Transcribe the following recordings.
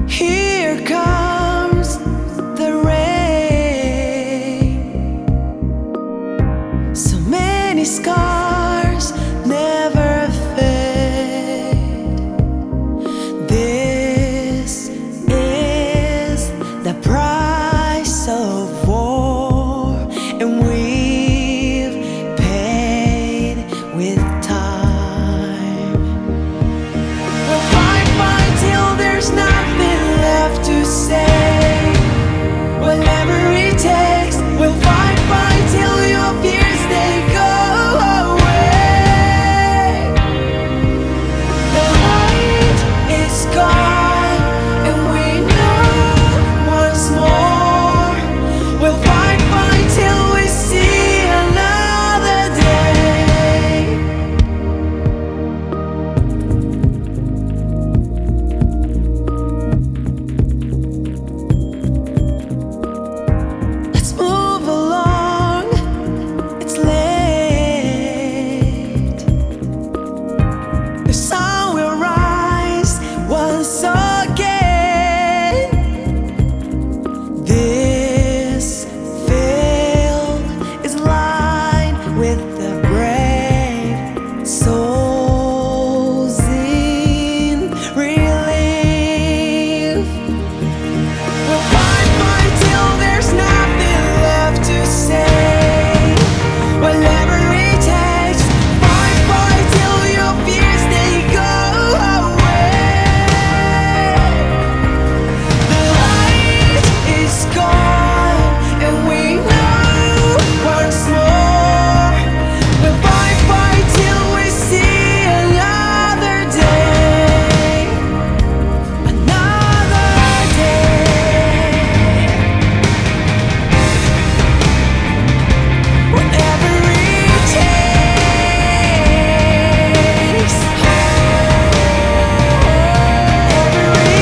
Here comes the rain. So many scars never fade. This is the price of war, and we've paid with time. We'll fight till there's nothing left to say. Whatever it takes, we'll fight till your fears they go away. The light is gone, and we know once more. We'll fight till we see another day. Let's move along, it's late. The sun will rise once again. This field is lined with the brave souls in relief. We'll fight till there's nothing left to say. Whatever it takes, fight till your fears they go away. The light is gone, and we know once more. We'll fight till we see another day. Another day. Whatever it takes. Whatever it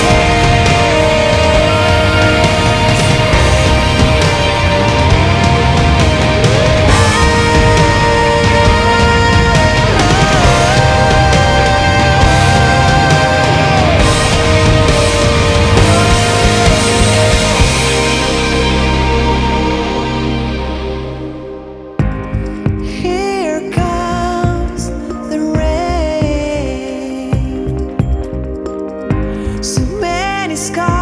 Here comes the rain. So many scars.